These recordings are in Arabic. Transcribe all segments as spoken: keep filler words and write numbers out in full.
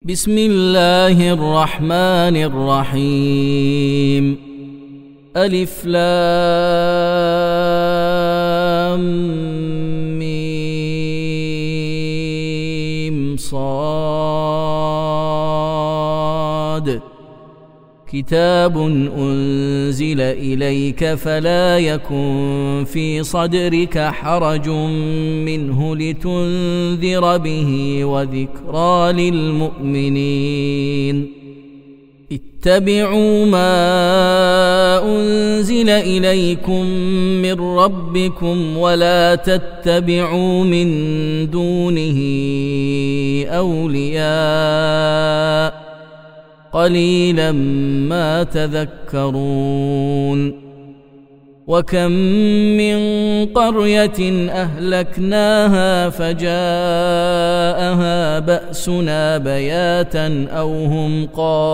بسم الله الرحمن الرحيم. ألف لام ميم صاد. كتاب أنزل إليك فلا يكن في صدرك حرج منه لتنذر به وذكرى للمؤمنين. اتبعوا ما أنزل إليكم من ربكم ولا تتبعوا من دونه أولياء قليلا ما تذكرون. وكم من قرية أهلكناها فجاءها بأسنا بياتا أو هم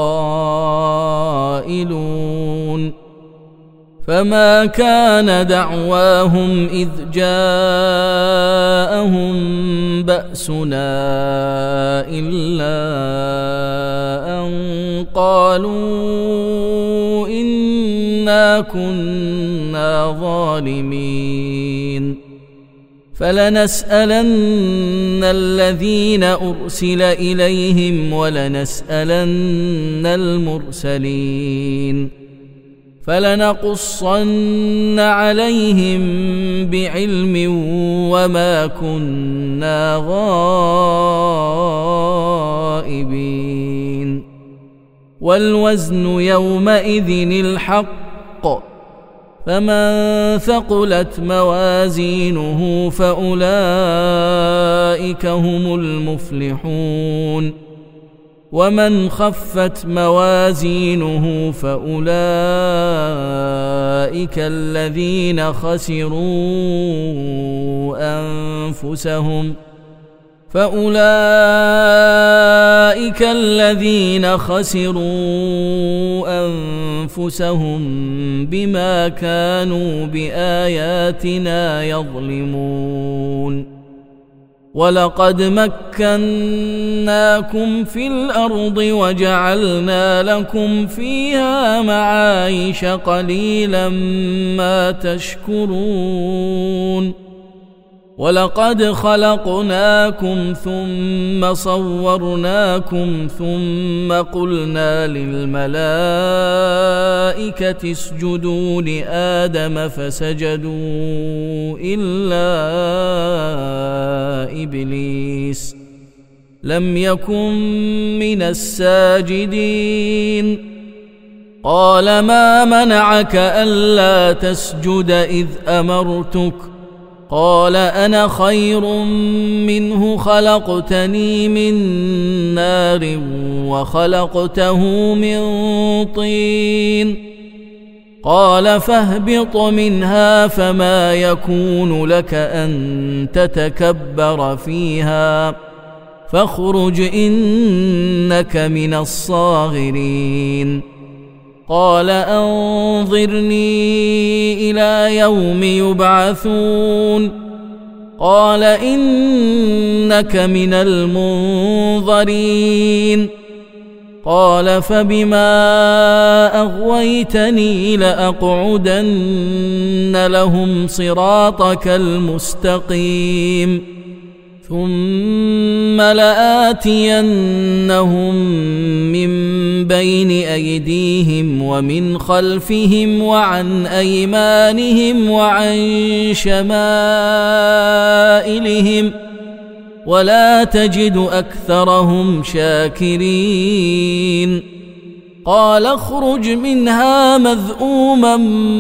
قائلون. فما كان دعواهم إذ جاءهم بأسنا إلا أن قالوا إنا كنا ظالمين. فلنسألن الذين أرسل إليهم ولنسألن المرسلين. فلنقصن عليهم بعلم وما كنا غائبين. والوزن يومئذ الحق. فمن ثقلت موازينه فأولئك هم المفلحون. ومن خفت موازينه فأولئك الذين خسروا أنفسهم فأولئك الذين خسروا أنفسهم بما كانوا بآياتنا يظلمون. ولقد مكناكم في الأرض وجعلنا لكم فيها معايش قليلا ما تشكرون. ولقد خلقناكم ثم صورناكم ثم قلنا للملائكة اسجدوا لآدم فسجدوا إلا إبليس لم يكن من الساجدين. قال ما منعك ألا تسجد إذ أمرتك؟ قال أنا خير منه خلقتني من نار وخلقته من طين. قال فاهبط منها فما يكون لك أن تتكبر فيها فاخرج إنك من الصاغرين. قال أنظرني إلى يوم يبعثون. قال إنك من المنظرين. قال فبما أغويتني لأقعدن لهم صراطك المستقيم ثم لآتينهم من بين أيديهم ومن خلفهم وعن أيمانهم وعن شمائلهم ولا تجد أكثرهم شاكرين. قال اخرج منها مذءوما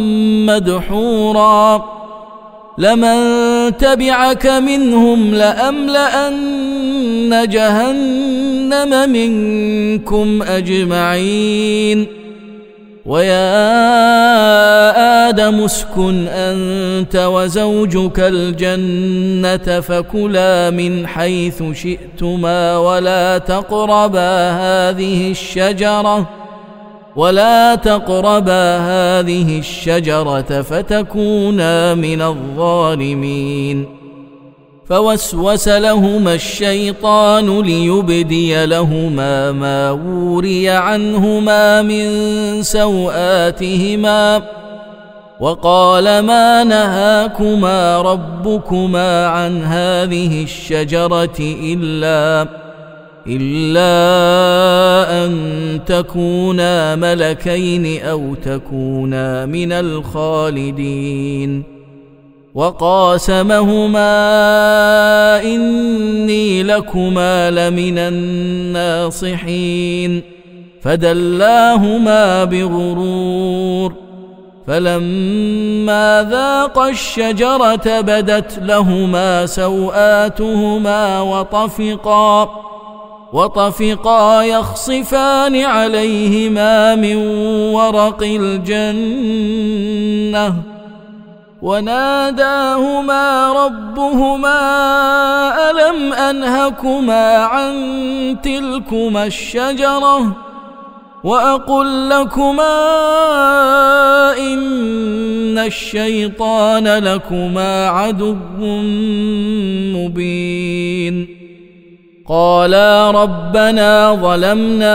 مدحورا لمن تبعك منهم لأملأن جهنم منكم أجمعين. ويا آدم اسكن أنت وزوجك الجنة فكلا من حيث شئتما ولا تقربا هذه الشجرة ولا تقربا هذه الشجرة فتكونا من الظالمين. فوسوس لهما الشيطان ليبدي لهما ما وري عنهما من سوآتهما وقال ما نهاكما ربكما عن هذه الشجرة إلا إلا أن تكونا ملكين أو تكونا من الخالدين وقاسمهما إني لكما لمن الناصحين فدلاهما بغرور فلما ذاقا الشجرة بدت لهما سوآتهما وطفقا وطفقا يخصفان عليهما من ورق الجنة وناداهما ربهما ألم أنهكما عن تلكما الشجرة وأقل لكما إن الشيطان لكما عدو مبين قالا ربنا ظلمنا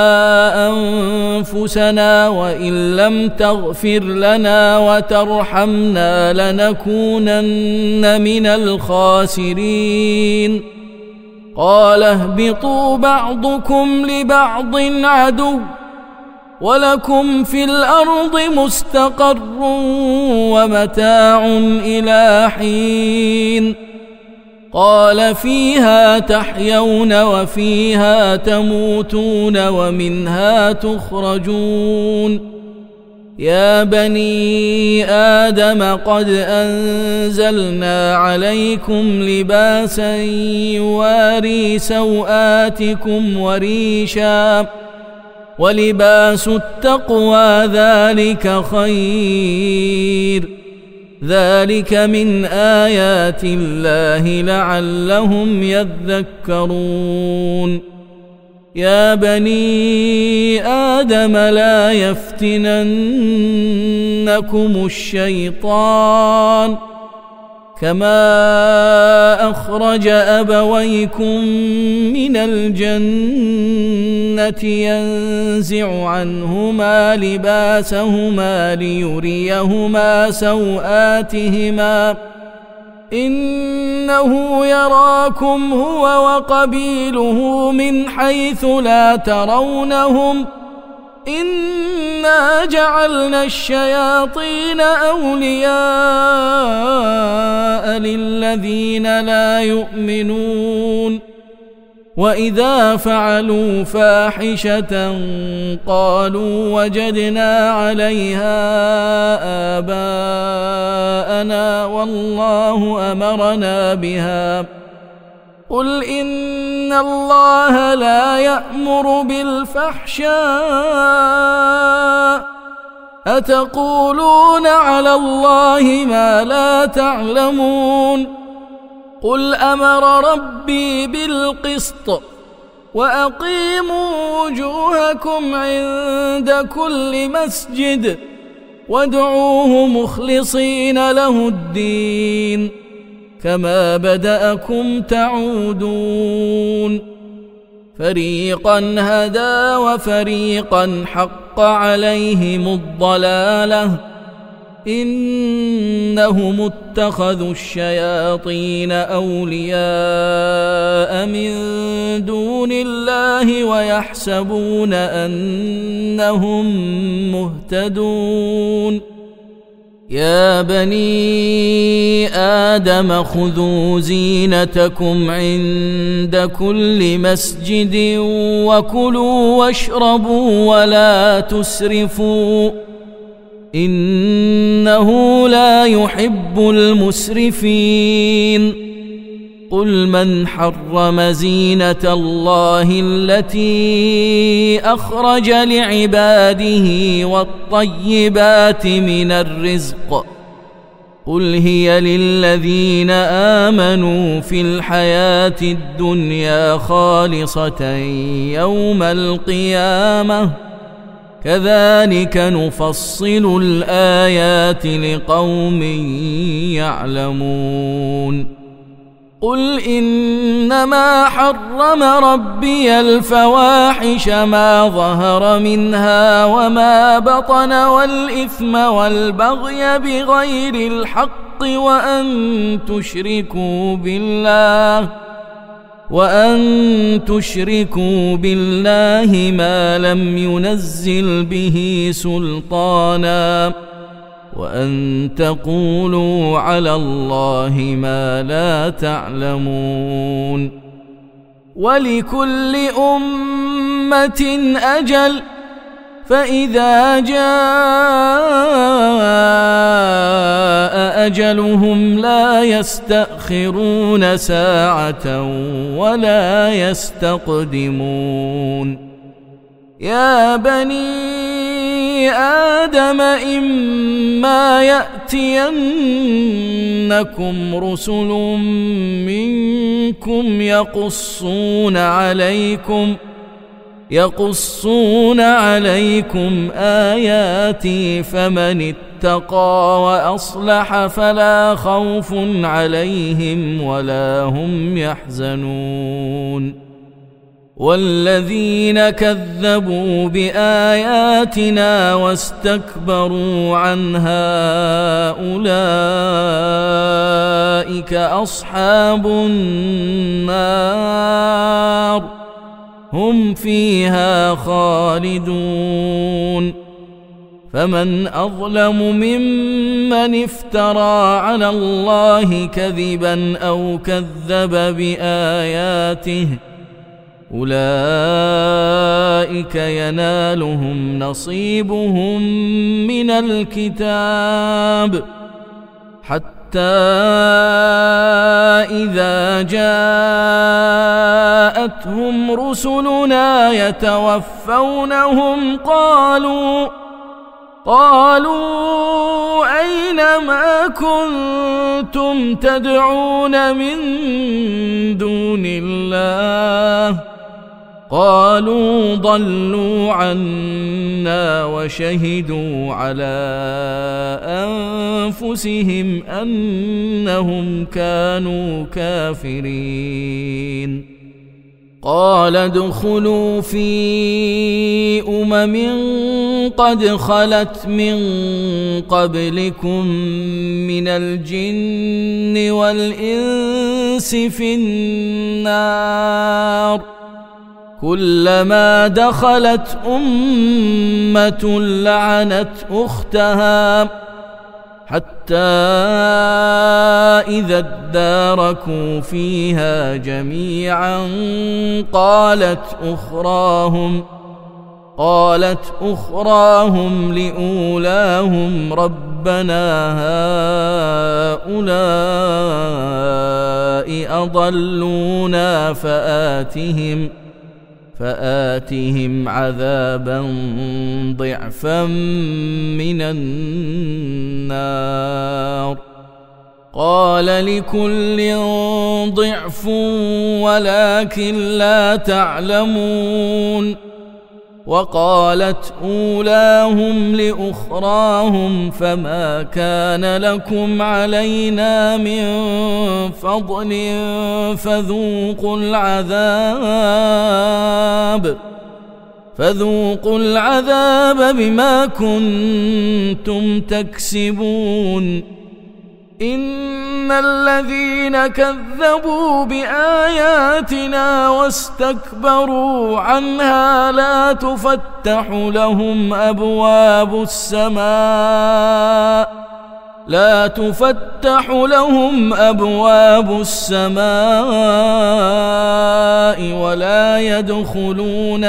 أنفسنا وإن لم تغفر لنا وترحمنا لنكونن من الخاسرين قال اهبطوا بعضكم لبعض عدو ولكم في الأرض مستقر ومتاع إلى حين قال فيها تحيون وفيها تموتون ومنها تخرجون يا بني آدم قد أنزلنا عليكم لباسا يواري سوآتكم وريشا ولباس التقوى ذلك خير ذلك من آيات الله لعلهم يذكرون يا بني آدم لا يفتننكم الشيطان كما أخرج أبويكم من الجنة ينزع عنهما لباسهما ليريهما سوآتهما إنه يراكم هو وقبيله من حيث لا ترونهم إنا جعلنا الشياطين أولياء للذين لا يؤمنون وإذا فعلوا فاحشة قالوا وجدنا عليها آباءنا والله أمرنا بها قل إن الله لا يأمر بالفحشاء أتقولون على الله ما لا تعلمون قل أمر ربي بالقسط وأقيموا وجوهكم عند كل مسجد وادعوه مخلصين له الدين كما بدأكم تعودون فريقا هدى وفريقا حق عليهم الضلالة إنهم اتخذوا الشياطين أولياء من دون الله ويحسبون أنهم مهتدون يا بني آدم خذوا زينتكم عند كل مسجد وكلوا واشربوا ولا تسرفوا إنه لا يحب المسرفين قل من حرم زينة الله التي أخرج لعباده والطيبات من الرزق قل هي للذين آمنوا في الحياة الدنيا خالصة يوم القيامة كذلك نفصل الآيات لقوم يعلمون قل إنما حرم ربي الفواحش ما ظهر منها وما بطن والإثم والبغي بغير الحق وأن تشركوا بالله وأن تشركوا بالله ما لم ينزل به سلطانا وأن تقولوا على الله ما لا تعلمون ولكل أمة أجل فإذا جاء أجلهم لا يستأخرون ساعة ولا يستقدمون يا بني آدم إما يأتينكم رسل منكم يقصون عليكم يقصون عليكم آياتي فمن اتقى وأصلح فلا خوف عليهم ولا هم يحزنون والذين كذبوا بآياتنا واستكبروا عنها أولئك أصحاب النار هم فيها خالدون فمن أظلم ممن افترى على الله كذبا أو كذب بآياته أولئك ينالهم نصيبهم من الكتاب حتى إذا جاءتهم رسلنا يتوفونهم قالوا قالوا أين ما كنتم تدعون من دون الله قالوا ضلوا عنا وشهدوا على أنفسهم أنهم كانوا كافرين قال ادخلوا في أمم قد خلت من قبلكم من الجن والإنس في النار كلما دخلت أمة لعنت أختها حتى إذا اداركوا فيها جميعا قالت أخراهم قالت أخراهم لأولاهم ربنا هؤلاء أضلونا فآتهم فآتهم عذابا ضعفا من النار قال لكل ضعف ولكن لا تعلمون وقالت أولاهم لأخراهم فما كان لكم علينا من فضل فذوقوا العذاب فذوقوا العذاب بما كنتم تكسبون إن الذين كذبوا بآياتنا واستكبروا عنها لا تفتح لهم أبواب السماء لا تفتح لهم أبواب السماء ولا يدخلون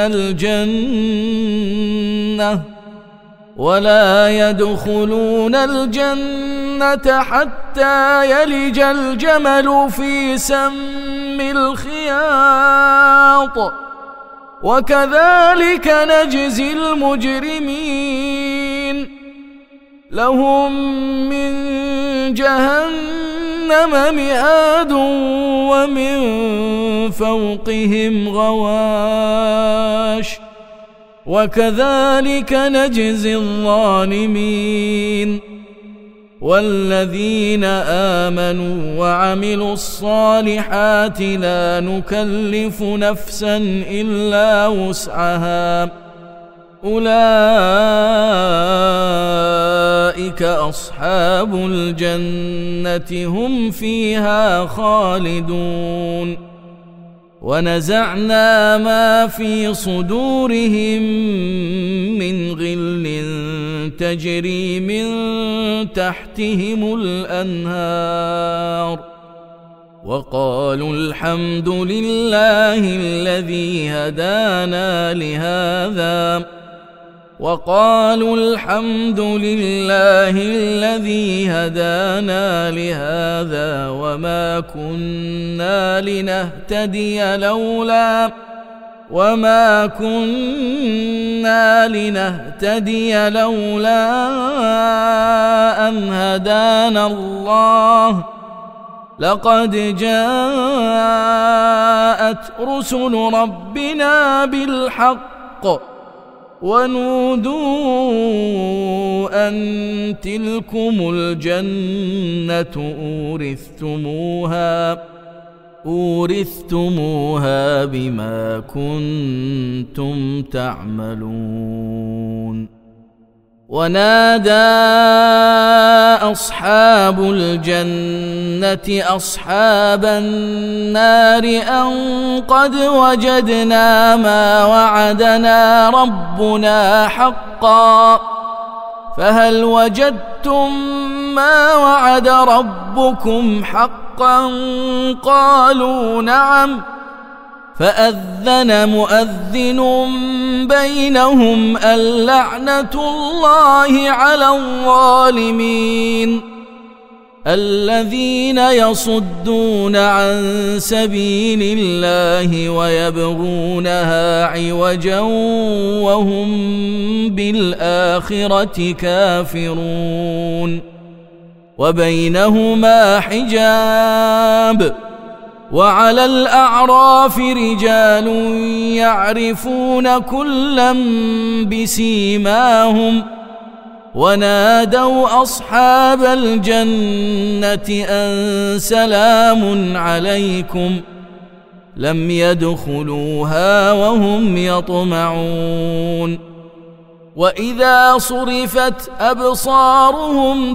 الجنة ولا يدخلون الجنة حتى يلج الجمل في سم الخياط وكذلك نجزي المجرمين لهم من جهنم مهاد ومن فوقهم غواش وكذلك نجزي الظالمين والذين آمنوا وعملوا الصالحات لا نكلف نفسا إلا وسعها أولئك أصحاب الجنة هم فيها خالدون ونزعنا ما في صدورهم من غل تجري من تحتهم الأنهار وقالوا الحمد لله الذي هدانا لهذا وقالوا الحمد لله الذي هدانا لهذا وما كنا لنهتدي لولا وما كنا لنهتدي لولا أن هدانا الله لقد جاءت رسل ربنا بالحق ونودوا أن تلكم الجنة أورثتموها أورثتموها بما كنتم تعملون ونادى أصحاب الجنة أصحاب النار أن قد وجدنا ما وعدنا ربنا حقا فهل وجدتم ما وعد ربكم حقا قالوا نعم فأذن مؤذن بينهم اللعنة الله على الظالمين الذين يصدون عن سبيل الله ويبغونها عوجا وهم بالآخرة كافرون وبينهما حجاب وعلى الأعراف رجال يعرفون كلا بسيماهم ونادوا أصحاب الجنة أن سلام عليكم لم يدخلوها وهم يطمعون وإذا صرفت أبصارهم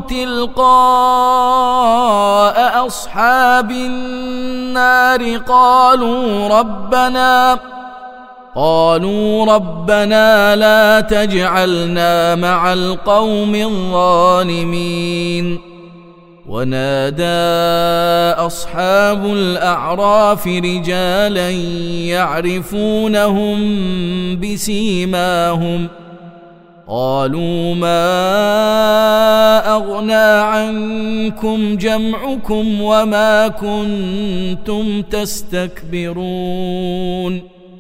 تلقاء أصحاب النار قالوا ربنا قالوا ربنا لا تجعلنا مع القوم الظالمين ونادى أصحاب الأعراف رجالا يعرفونهم بسيماهم قالوا ما أغنى عنكم جمعكم وما كنتم تستكبرون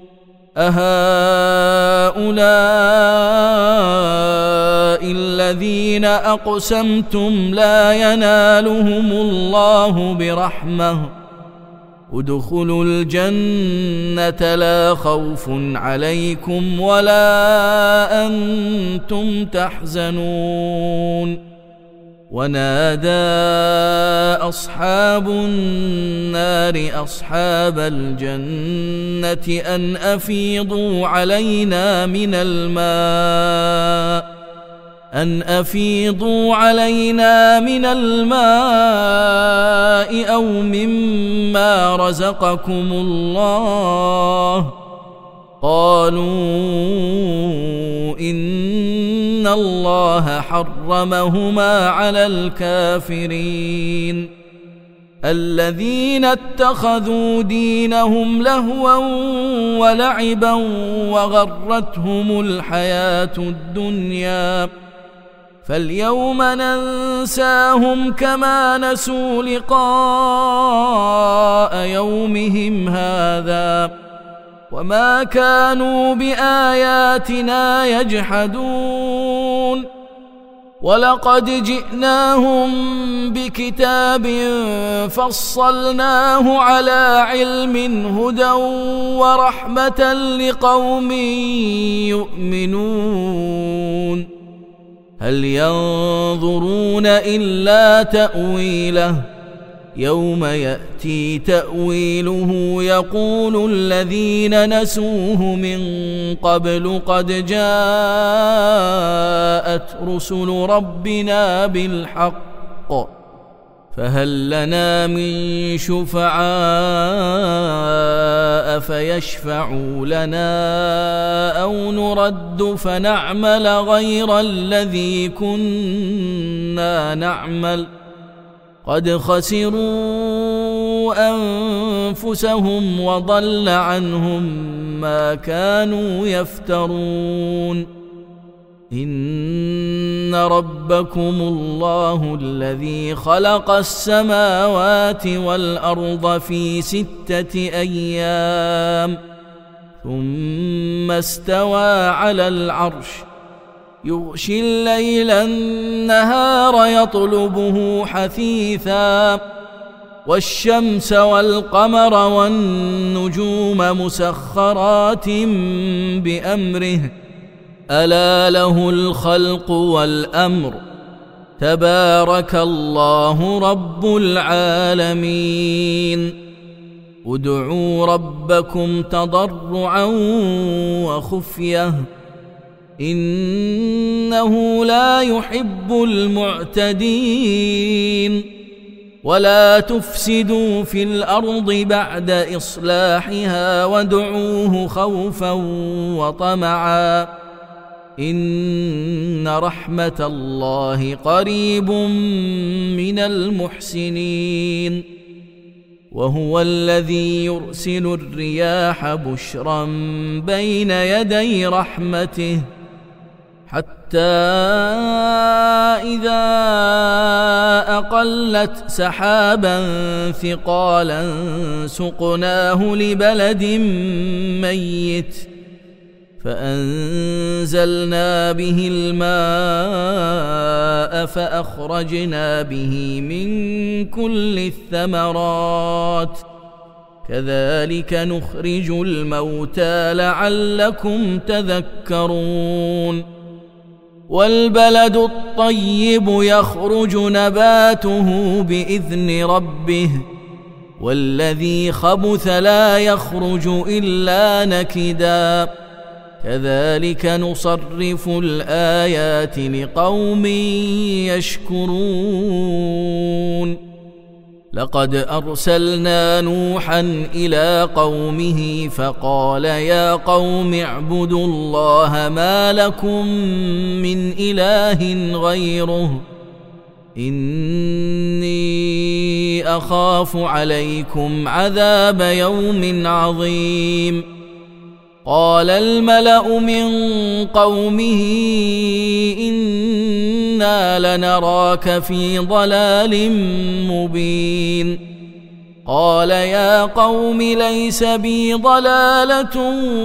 أهؤلاء الذين أقسمتم لا ينالهم الله برحمة ادخلوا الجنة لا خوف عليكم ولا أنتم تحزنون ونادى أصحاب النار أصحاب الجنة أن أفيضوا علينا من الماء أن أفيضوا علينا من الماء أو مما رزقكم الله قالوا إن الله حرمهما على الكافرين الذين اتخذوا دينهم لهوا ولعبا وغرتهم الحياة الدنيا فاليوم ننساهم كما نسوا لقاء يومهم هذا وما كانوا بآياتنا يجحدون ولقد جئناهم بكتاب فصلناه على علم هدى ورحمة لقوم يؤمنون هل ينظرون إلا تأويله يوم يأتي تأويله يقول الذين نسوه من قبل قد جاءت رسل ربنا بالحق فهل لنا من شفعاء فيشفعوا لنا أو نرد فنعمل غير الذي كنا نعمل قد خسروا أنفسهم وضل عنهم ما كانوا يفترون إن ربكم الله الذي خلق السماوات والأرض في ستة أيام ثم استوى على العرش يغشي الليل النهار يطلبه حثيثا والشمس والقمر والنجوم مسخرات بأمره ألا له الخلق والأمر تبارك الله رب العالمين ادعوا ربكم تضرعا وخفية إنه لا يحب المعتدين ولا تفسدوا في الأرض بعد إصلاحها وادعوه خوفا وطمعا إن رحمة الله قريب من المحسنين وهو الذي يرسل الرياح بشرا بين يدي رحمته حتى إذا أقلت سحابا ثقالا سقناه لبلد ميت فأنزلنا به الماء فأخرجنا به من كل الثمرات كذلك نخرج الموتى لعلكم تذكرون والبلد الطيب يخرج نباته بإذن ربه والذي خبث لا يخرج إلا نكدا كذلك نصرف الآيات لقوم يشكرون لقد أرسلنا نوحا إلى قومه فقال يا قوم اعبدوا الله ما لكم من إله غيره إني أخاف عليكم عذاب يوم عظيم قال الملأ من قومه إنا لنراك في ضلال مبين قال يا قوم ليس بي ضلالة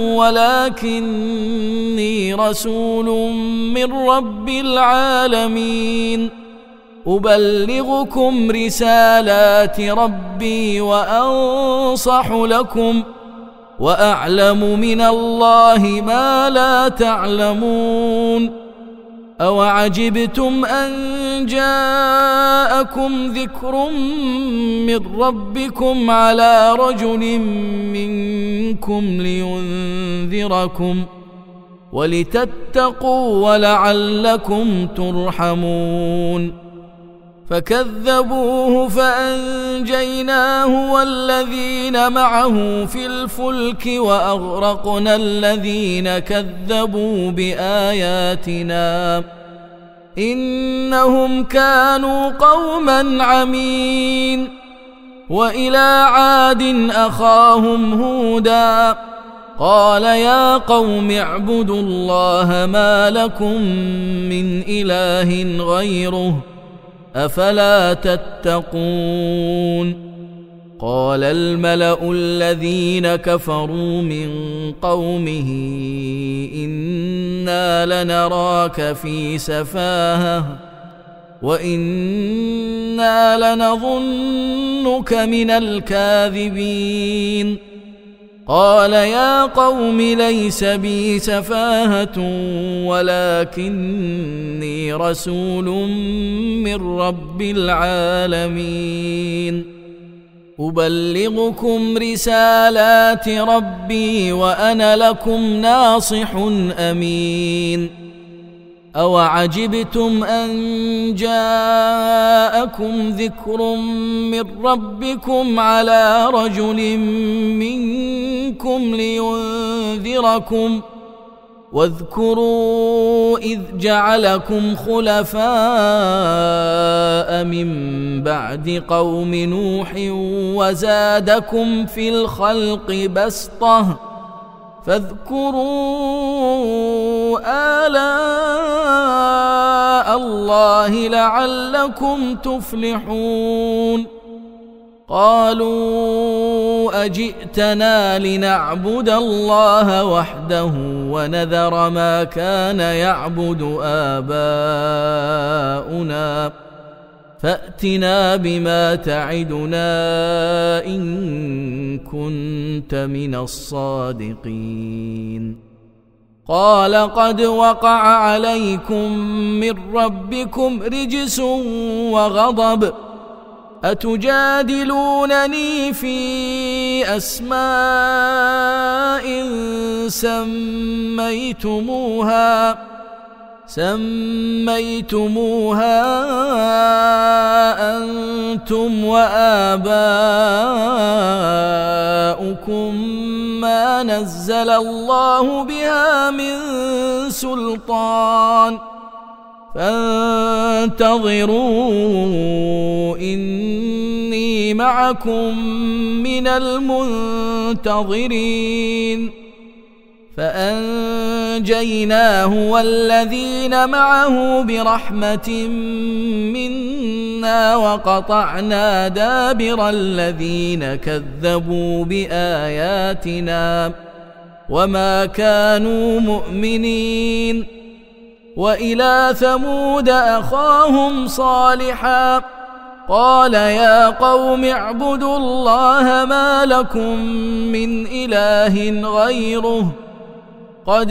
ولكني رسول من رب العالمين أبلغكم رسالات ربي وأنصح لكم وأعلم من الله ما لا تعلمون أوعجبتم أن جاءكم ذكر من ربكم على رجل منكم لينذركم ولتتقوا ولعلكم ترحمون فكذبوه فأنجيناه والذين معه في الفلك وأغرقنا الذين كذبوا بآياتنا إنهم كانوا قوما عمين وإلى عاد أخاهم هودا قال يا قوم اعبدوا الله ما لكم من إله غيره أفلا تتقون قال الملأ الذين كفروا من قومه إنا لنراك في سفاهة وإنا لنظنك من الكاذبين قال يا قوم ليس بي سفاهة ولكني رسول من رب العالمين أبلغكم رسالات ربي وأنا لكم ناصح أمين أوعجبتم أن جاءكم ذكر من ربكم على رجل منكم لينذركم واذكروا إذ جعلكم خلفاء من بعد قوم نوح وزادكم في الخلق بسطة فاذكروا آلاء الله لعلكم تفلحون قالوا أجئتنا لنعبد الله وحده ونذر ما كان يعبد آباؤنا فأتنا بما تعدنا إن كنت من الصادقين قال قد وقع عليكم من ربكم رجس وغضب أتجادلونني في أسماء سميتموها سميتموها أنتم وآباؤكم ما نزل الله بها من سلطان فانتظروا إني معكم من المنتظرين فأنجيناه والذين معه برحمة منا وقطعنا دابر الذين كذبوا بآياتنا وما كانوا مؤمنين وإلى ثمود أخاهم صالحا قال يا قوم اعبدوا الله ما لكم من إله غيره قد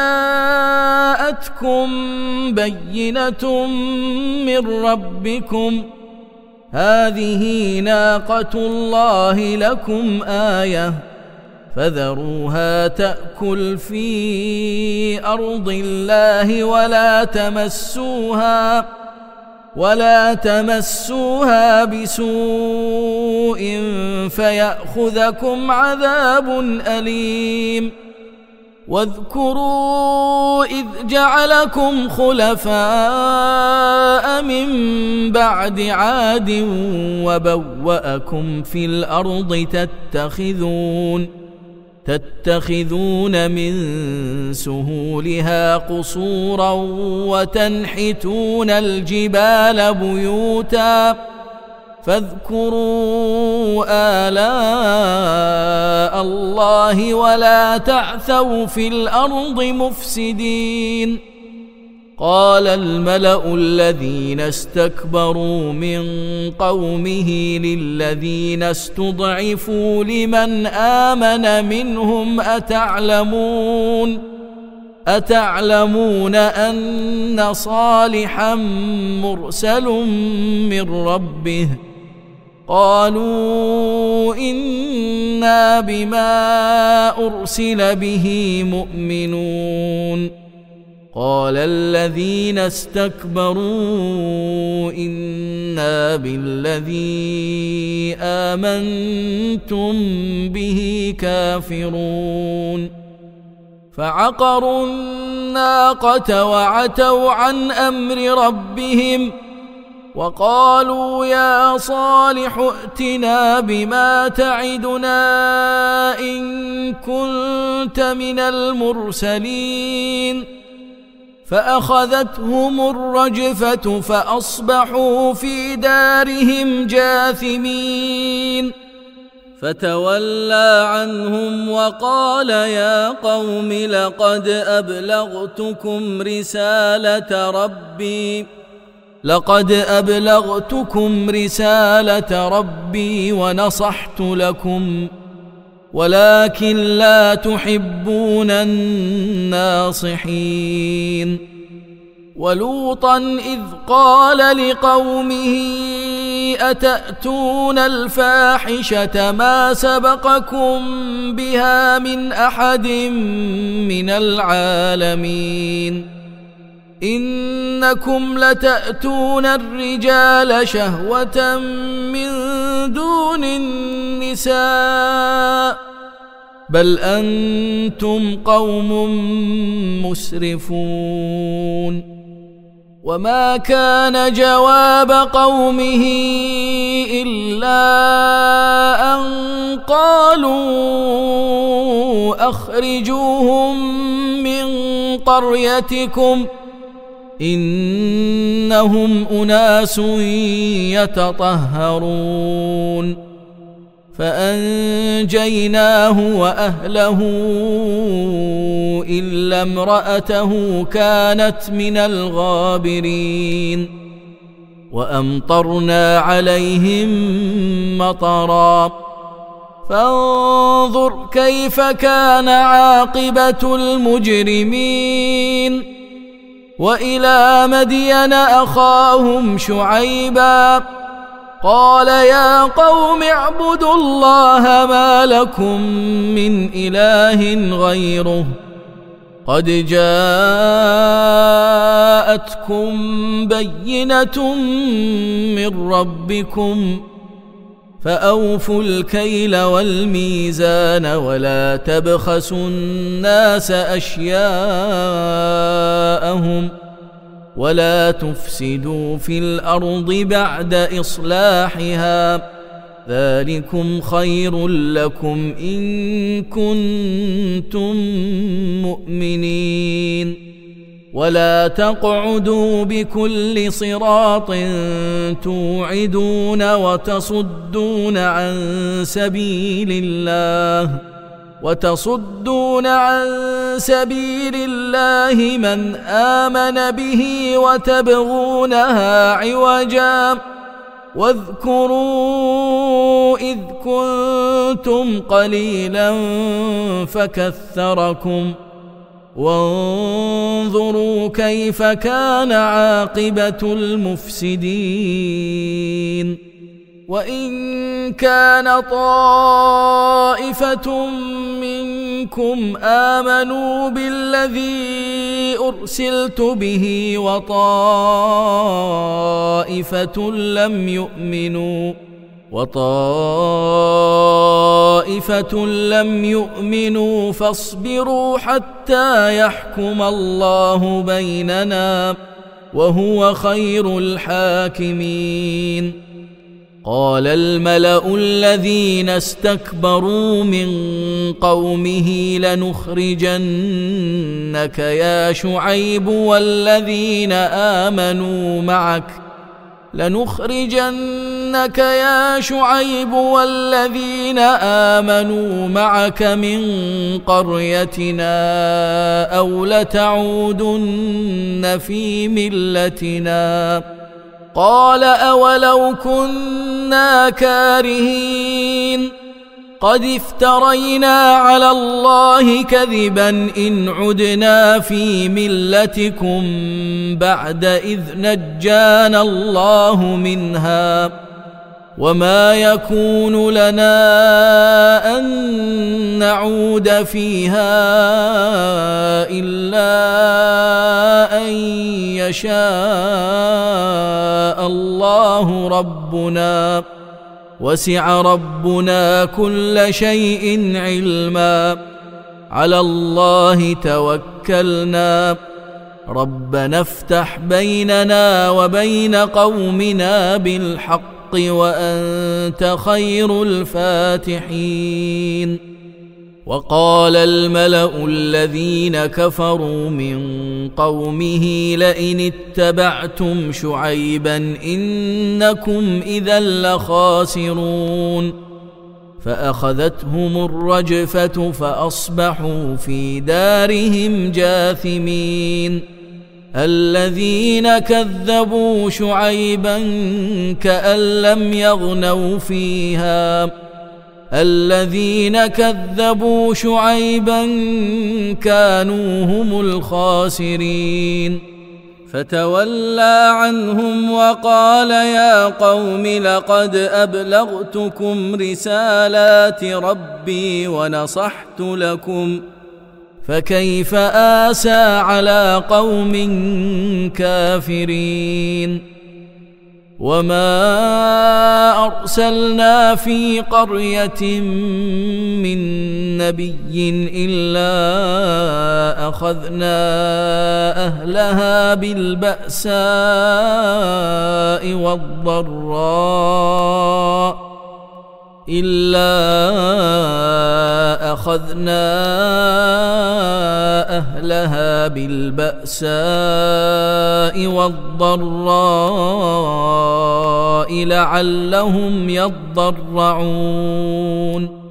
جاءتكم بينة من ربكم هذه ناقة الله لكم آية فذروها تأكل في أرض الله ولا تمسوها ولا تمسوها بسوء فيأخذكم عذاب أليم واذكروا إذ جعلكم خلفاء من بعد عاد وبوأكم في الأرض تتخذون تتخذون من سهولها قصورا وتنحتون الجبال بيوتا فاذكروا آلاء الله ولا تعثوا في الأرض مفسدين قال الملأ الذين استكبروا من قومه للذين استضعفوا لمن آمن منهم أتعلمون أتعلمون أن صالحا مرسل من ربه قالوا إنا بما أرسل به مؤمنون قال الذين استكبروا إنا بالذي آمنتم به كافرون فعقروا الناقة وعتوا عن أمر ربهم وقالوا يا صالح ائتنا بما تعدنا إن كنت من المرسلين فأخذتهم الرجفة فأصبحوا في دارهم جاثمين فتولى عنهم وقال يا قوم لقد أبلغتكم رسالة ربي لقد أبلغتكم رسالة ربي ونصحت لكم ولكن لا تحبون الناصحين. ولوطا إذ قال لقومه أتأتون الفاحشة ما سبقكم بها من أحد من العالمين إنكم لتأتون الرجال شهوة من دون النساء بل أنتم قوم مسرفون. وما كان جواب قومه إلا أن قالوا أخرجوهم من قريتكم إنهم أناس يتطهرون. فأنجيناه وأهله إلا امرأته كانت من الغابرين. وأمطرنا عليهم مطرا فانظر كيف كان عاقبة المجرمين. وإلى مدين أخاهم شعيبا قال يا قوم اعبدوا الله ما لكم من إله غيره قد جاءتكم بينة من ربكم فأوفوا الكيل والميزان ولا تبخسوا الناس أشياءهم ولا تفسدوا في الأرض بعد إصلاحها ذلكم خير لكم إن كنتم مؤمنين. ولا تقعدوا بكل صراط توعدون وتصدون عن سبيل الله وتصدون عن سبيل الله من آمن به وتبغونها عوجا واذكروا إذ كنتم قليلا فكثركم وانظروا كيف كان عاقبة المفسدين. وإن كان طائفة منكم آمنوا بالذي أرسلت به وطائفة لم يؤمنوا وطائفة لم يؤمنوا فاصبروا حتى يحكم الله بيننا وهو خير الحاكمين. قال الملأ الذين استكبروا من قومه لنخرجنك يا شعيب والذين آمنوا معك لنخرجنك يا شعيب والذين آمنوا معك من قريتنا أو لتعودن في ملتنا. قال أولو كنا كارهين قد افترينا على الله كذبا إن عدنا في ملتكم بعد إذ نجانا الله منها وما يكون لنا أن نعود فيها إلا أن يشاء الله ربنا وسع ربنا كل شيء علما على الله توكلنا ربنا افتح بيننا وبين قومنا بالحق وأنت خير الفاتحين. وقال الملأ الذين كفروا من قومه لئن اتبعتم شعيبا إنكم إذا لخاسرون فأخذتهم الرجفة فأصبحوا في دارهم جاثمين. الذين كذبوا شعيبا كأن لم يغنوا فيها الذين كذبوا شعيبا كانوا هم الخاسرين فتولى عنهم وقال يا قوم لقد أبلغتكم رسالات ربي ونصحت لكم فكيف آسى على قوم كافرين وما أرسلنا في قرية من نبي إلا أخذنا أهلها بالبأساء والضراء إلا أخذنا أهلها بالبأساء والضراء لعلهم يضرعون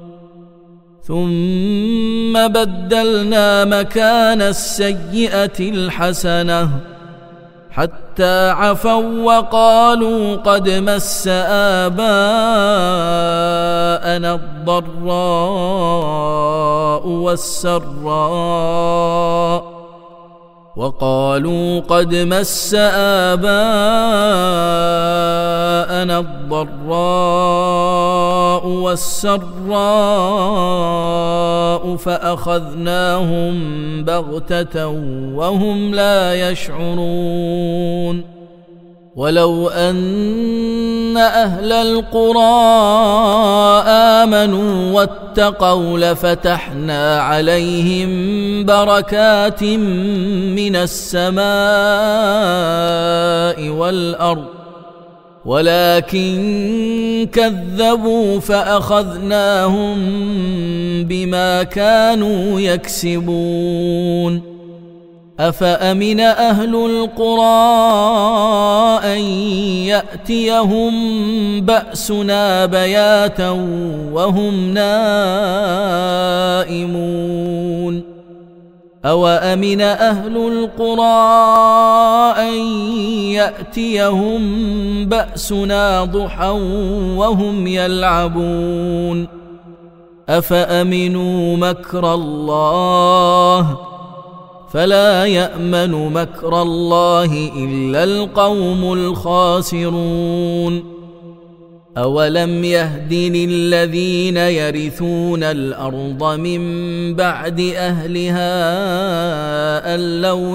ثم بدلنا مكان السيئة الحسنة حتى عفوا وقالوا قد مس آباءنا الضراء والسراء وقالوا قد مس آباءنا الضراء والسراء فأخذناهم بغتة وهم لا يشعرون ولو أن أهل القرى آمنوا واتقوا لفتحنا عليهم بركات من السماء والأرض ولكن كذبوا فأخذناهم بما كانوا يكسبون أفأمن أهل القرى أن يأتيهم بأسنا بياتا وهم نائمون أوأمن أهل القرى أن يأتيهم بأسنا ضحى وهم يلعبون أفأمنوا مكر الله فلا يأمن مكر الله إلا القوم الخاسرون أولم يهد للذين يرثون الأرض من بعد أهلها أن لو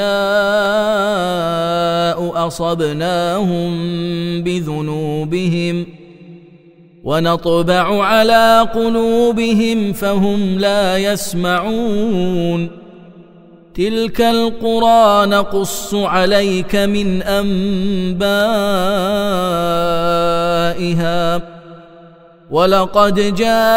نشاء أصبناهم بذنوبهم ونطبع على قلوبهم فهم لا يسمعون تلك القرى نقص عليك من أنبائها ولقد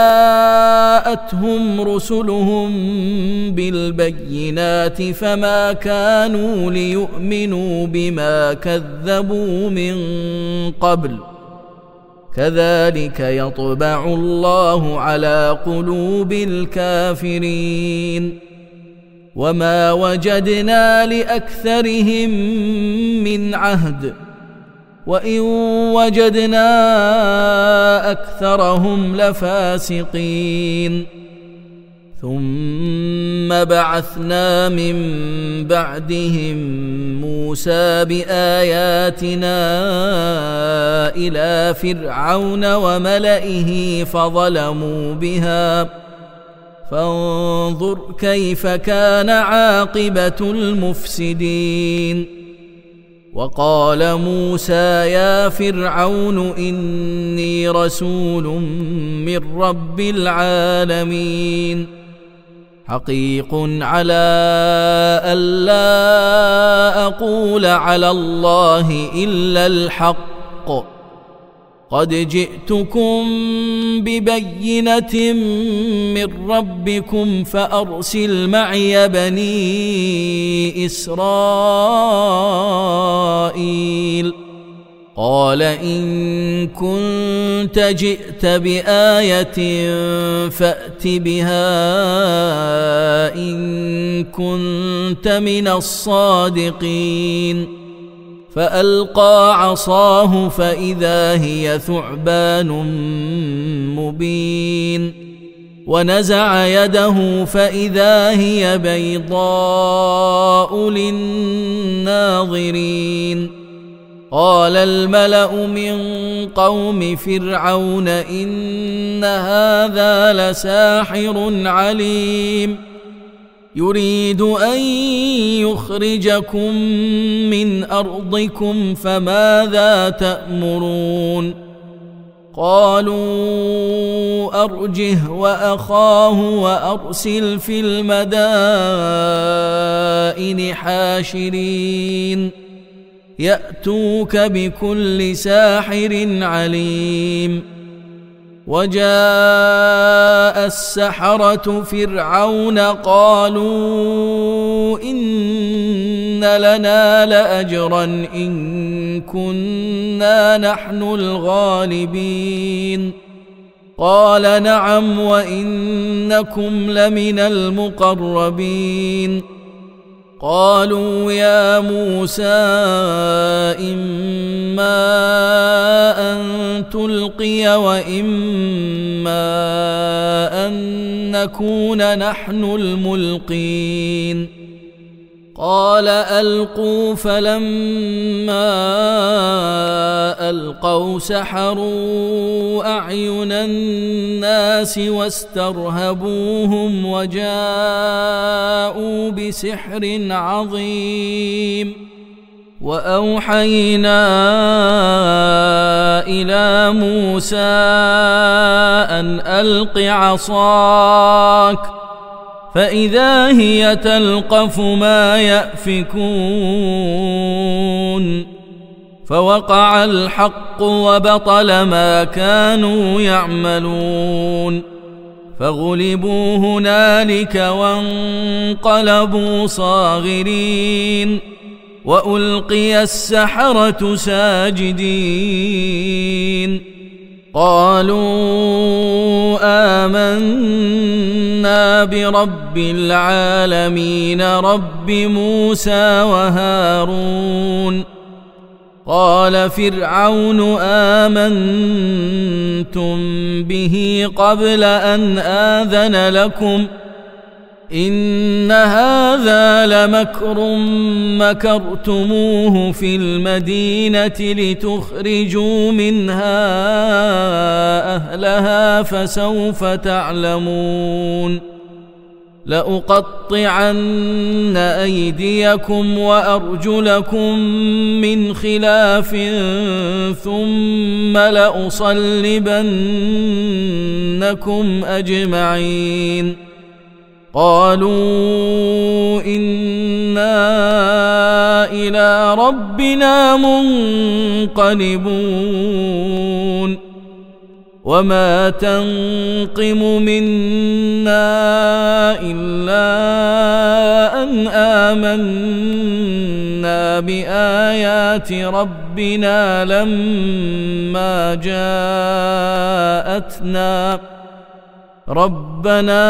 جاءتهم رسلهم بالبينات فما كانوا ليؤمنوا بما كذبوا من قبل كذلك يطبع الله على قلوب الكافرين وما وجدنا لأكثرهم من عهد وإن وجدنا أكثرهم لفاسقين ثم بعثنا من بعدهم موسى بآياتنا إلى فرعون وملئه فظلموا بها فانظر كيف كان عاقبة المفسدين وقال موسى يا فرعون إني رسول من رب العالمين حقيق على ألا أقول على الله إلا الحق قد جئتكم ببينة من ربكم فأرسل معي بني إسرائيل قال إن كنت جئت بآية فأت بها إن كنت من الصادقين فألقى عصاه فإذا هي ثعبان مبين ونزع يده فإذا هي بيضاء للناظرين قال الملأ من قوم فرعون إن هذا لساحر عليم يريد أن يخرجكم من أرضكم فماذا تأمرون قالوا أرجه وأخاه وأرسل في المدائن حاشرين يأتوك بكل ساحر عليم وجاء السحرة فرعون قالوا إن لنا لأجرا إن كنا نحن الغالبين قال نعم وإنكم لمن المقربين قالوا يا موسى إما أن تلقي وإما أن نكون نحن الملقين قال ألقوا فلما ألقوا سحروا أعين الناس واسترهبوهم وجاءوا بسحر عظيم وأوحينا إلى موسى أن ألق عصاك فإذا هي تلقف ما يأفكون فوقع الحق وبطل ما كانوا يعملون فغلبوا هنالك وانقلبوا صاغرين وألقي السحرة ساجدين قالوا آمنا برب العالمين رب موسى وهارون قال فرعون آمنتم به قبل أن آذن لكم إن هذا لمكر مكرتموه في المدينة لتخرجوا منها أهلها فسوف تعلمون لأقطعن أيديكم وأرجلكم من خلاف ثم لأصلبنكم أجمعين قالوا إنا إلى ربنا منقلبون وما تنقم منا إلا أن آمنا بآيات ربنا لما جاءتنا ربنا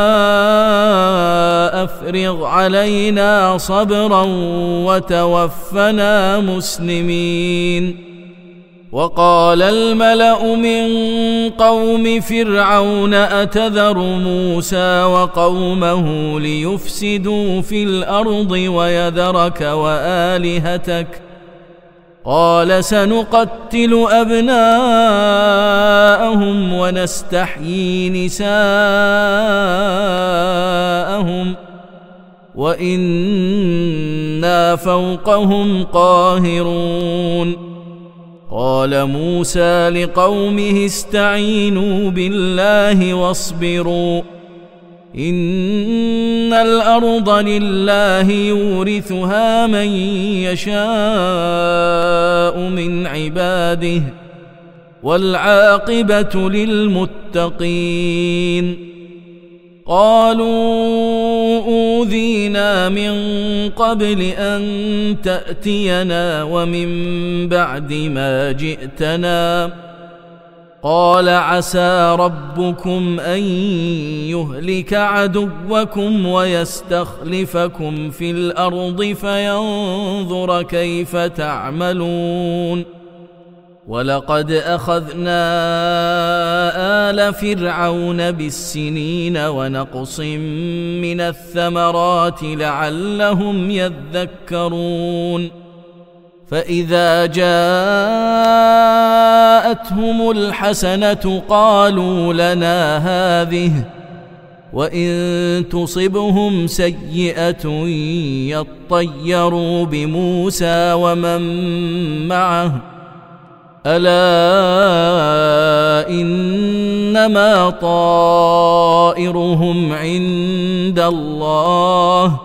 أفرغ علينا صبرا وتوفنا مسلمين وقال الملأ من قوم فرعون أتذر موسى وقومه ليفسدوا في الأرض ويذرك وآلهتك قال سنقتل أبناءهم ونستحيي نساءهم وإنا فوقهم قاهرون قال موسى لقومه استعينوا بالله واصبروا إن الأرض لله يورثها من يشاء من عباده والعاقبة للمتقين قالوا أوذينا من قبل أن تأتينا ومن بعد ما جئتنا قال عسى ربكم أن يهلك عدوكم ويستخلفكم في الأرض فينظر كيف تعملون ولقد أخذنا آل فرعون بالسنين ونقص من الثمرات لعلهم يذكرون فإذا جاءتهم الحسنة قالوا لنا هذه وإن تصبهم سيئة يطيروا بموسى ومن معه ألا إنما طائرهم عند الله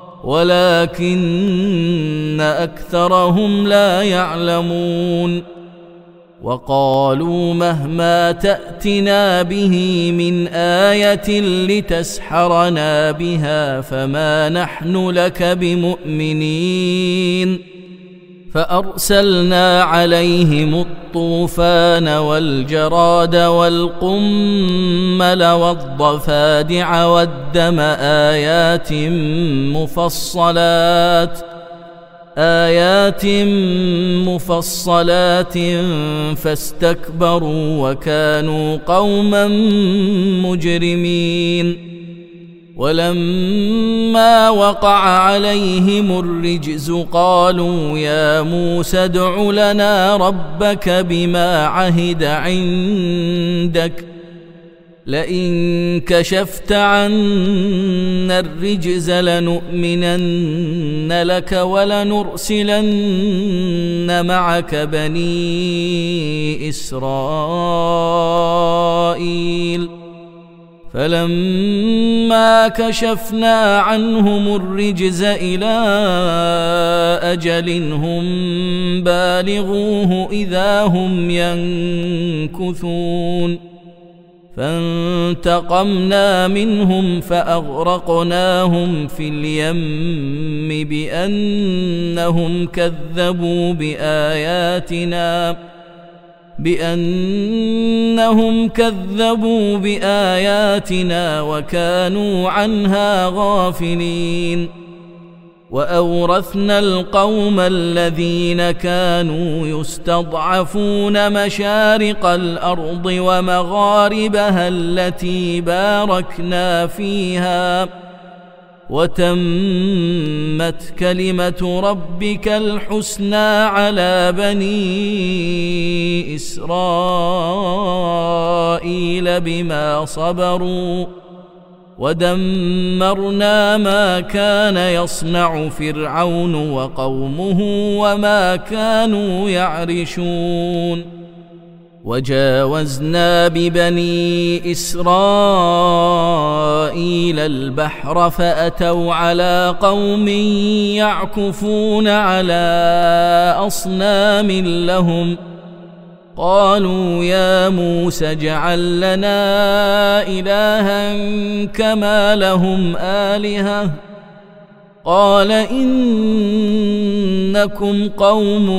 ولكن أكثرهم لا يعلمون وقالوا مهما تأتنا به من آية لتسحرنا بها فما نحن لك بمؤمنين فأرسلنا عليهم الطوفان والجراد والقمل والضفادع والدم آيات مفصلات آيات مفصلات فاستكبروا وكانوا قوما مجرمين ولما وقع عليهم الرجز قالوا يا موسى ادع لنا ربك بما عهد عندك لئن كشفت عنا الرجز لنؤمنن لك ولنرسلن معك بني إسرائيل فلما كشفنا عنهم الرجز إلى أجل هم بالغوه إذا هم ينكثون فانتقمنا منهم فأغرقناهم في اليم بأنهم كذبوا بآياتنا بأنهم كذبوا بآياتنا وكانوا عنها غافلين وأورثنا القوم الذين كانوا يستضعفون مشارق الأرض ومغاربها التي باركنا فيها وتمت كلمة ربك الحسنى على بني إسرائيل بما صبروا ودمرنا ما كان يصنع فرعون وقومه وما كانوا يعرشون وجاوزنا ببني إسرائيل البحر فأتوا على قوم يعكفون على أصنام لهم قالوا يا موسى اجعل لنا إلها كما لهم آلهة قال إنكم قوم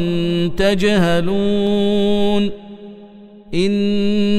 تجهلون إن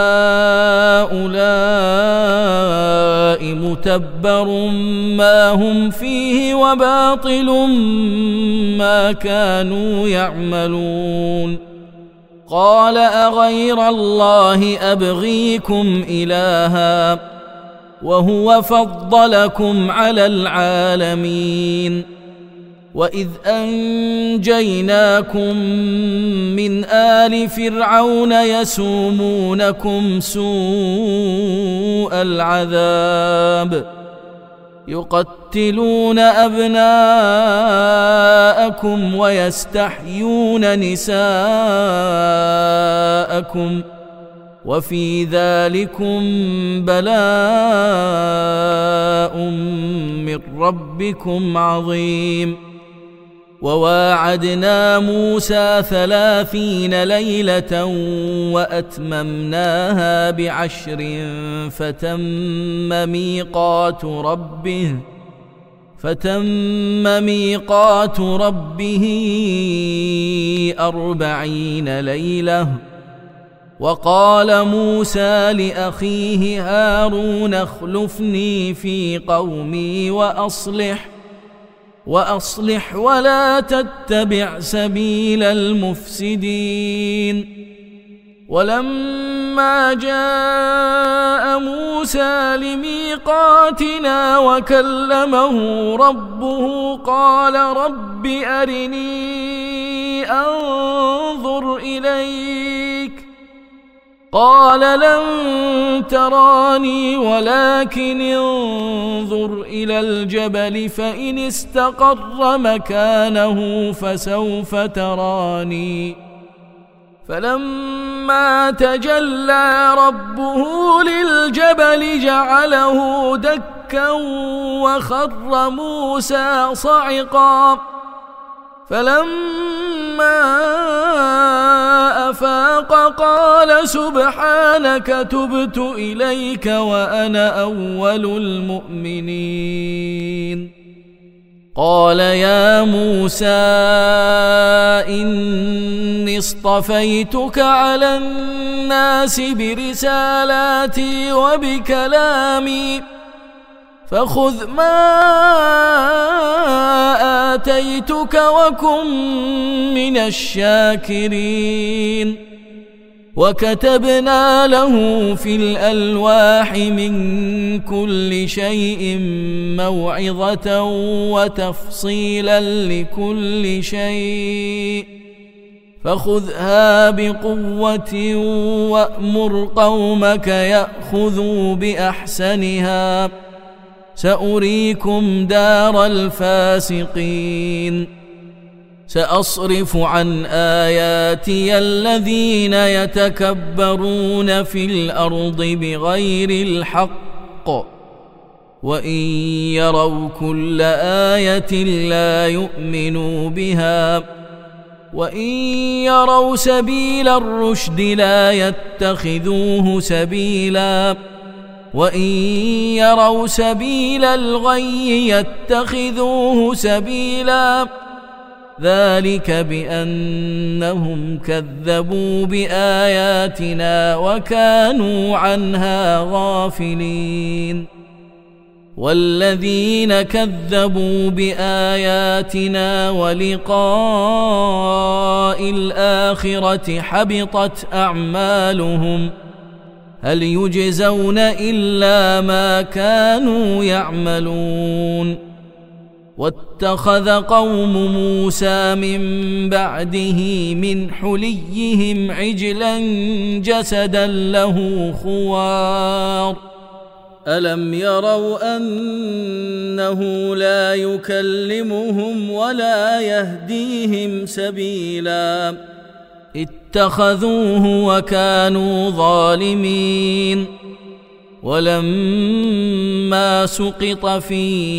هؤلاء متبر ما هم فيه وباطل ما كانوا يعملون قال أغير الله أبغيكم إلها وهو فضلكم على العالمين وإذ أنجيناكم من آل فرعون يسومونكم سوء العذاب يقتلون أبناءكم ويستحيون نساءكم وفي ذلكم بلاء من ربكم عظيم وواعدنا موسى ثلاثين ليلة وأتممناها بعشر فتم ميقات ربه فتم ميقات ربه أربعين ليلة وقال موسى لأخيه هارون اخلفني في قومي وأصلح وأصلح ولا تتبع سبيل المفسدين. ولما جاء موسى لميقاتنا وكلمه ربه قال رب أرني أنظر إليك قال لن تراني ولكن انظر إلى الجبل فإن استقر مكانه فسوف تراني. فلما تجلى ربه للجبل جعله دكا وخر موسى صعقا. فلما أفاق قال سبحانك تبت إليك وأنا أول المؤمنين. قال يا موسى إني اصطفيتك على الناس برسالاتي وبكلامي فخذ ما آتيتك وكن من الشاكرين. وكتبنا له في الألواح من كل شيء موعظة وتفصيلا لكل شيء فخذها بقوة وأمر قومك يأخذوا بأحسنها سأريكم دار الفاسقين. سأصرف عن آياتي الذين يتكبرون في الأرض بغير الحق وإن يروا كل آية لا يؤمنوا بها وإن يروا سبيل الرشد لا يتخذوه سبيلا وإن يروا سبيل الغي يتخذوه سبيلا ذلك بأنهم كذبوا بآياتنا وكانوا عنها غافلين. والذين كذبوا بآياتنا ولقاء الآخرة حبطت أعمالهم هل يجزون إلا ما كانوا يعملون. واتخذ قوم موسى من بعده من حليهم عجلا جسدا له خوار ألم يروا أنه لا يكلمهم ولا يهديهم سبيلا اتخذوه وكانوا ظالمين. ولما سقط في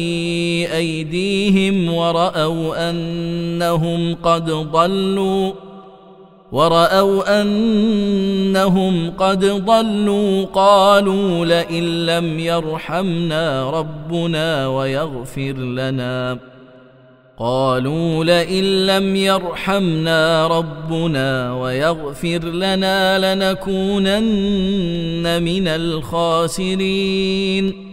أيديهم ورأوا أنهم قد ضلوا ورأوا أنهم قد ضلوا قالوا لئن لم يرحمنا ربنا ويغفر لنا قالوا لئن لم يرحمنا ربنا ويغفر لنا لنكونن من الخاسرين.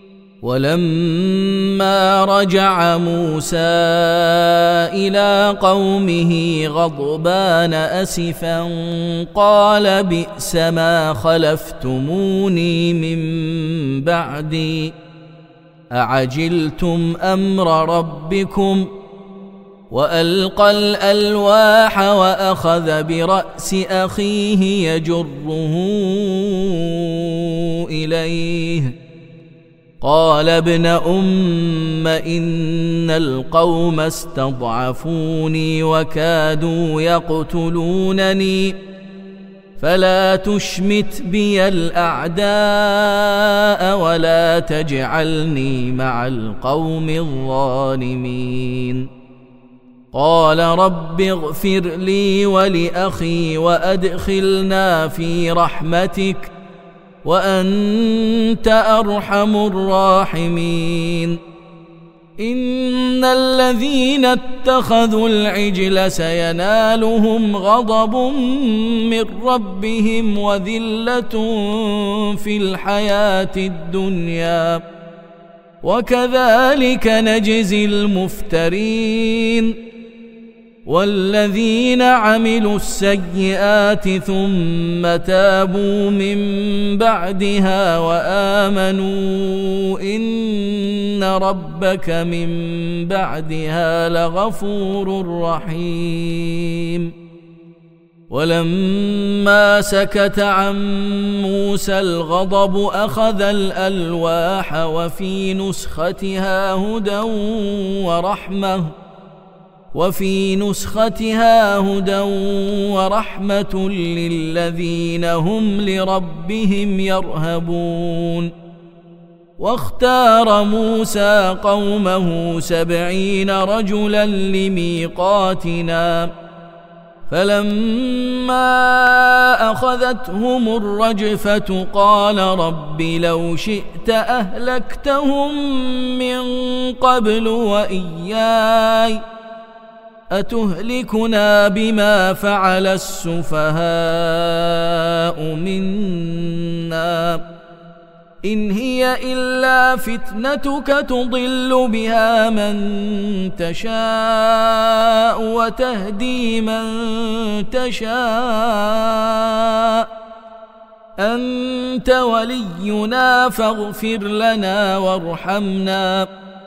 ولما رجع موسى إلى قومه غضبان أسفا قال بئس ما خلفتموني من بعدي أعجلتم أمر ربكم وألقى الألواح وأخذ برأس أخيه يجره إليه قال ابن أم إن القوم استضعفوني وكادوا يقتلونني فلا تشمت بي الأعداء ولا تجعلني مع القوم الظالمين. قال رب اغفر لي ولأخي وأدخلنا في رحمتك وأنت أرحم الراحمين. إن الذين اتخذوا العجل سينالهم غضب من ربهم وذلة في الحياة الدنيا وكذلك نجزي المفترين والذين عملوا السيئات ثم تابوا من بعدها وآمنوا إن ربك من بعدها لغفور رحيم ولما سكت عن موسى الغضب أخذ الألواح وفي نسختها هدى ورحمة وفي نسختها هدى ورحمة للذين هم لربهم يرهبون واختار موسى قومه سبعين رجلا لميقاتنا فلما أخذتهم الرجفة قال رب لو شئت أهلكتهم من قبل وإياي أتهلكنا بما فعل السفهاء منا إن هي إلا فتنتك تضل بها من تشاء وتهدي من تشاء أنت ولينا فاغفر لنا وارحمنا